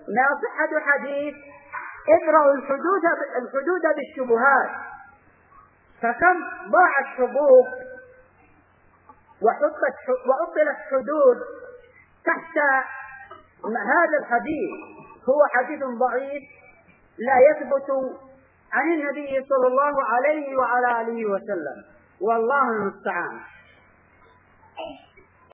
ما صحة حديث ادرأوا الحدود بالشبهات، فكم ضاعت حقوق وعطلت حدود تحت هذا الحديث. هو حديث ضعيف لا يثبت عن النبي صلى الله عليه وعلى آله وسلم، والله المستعان.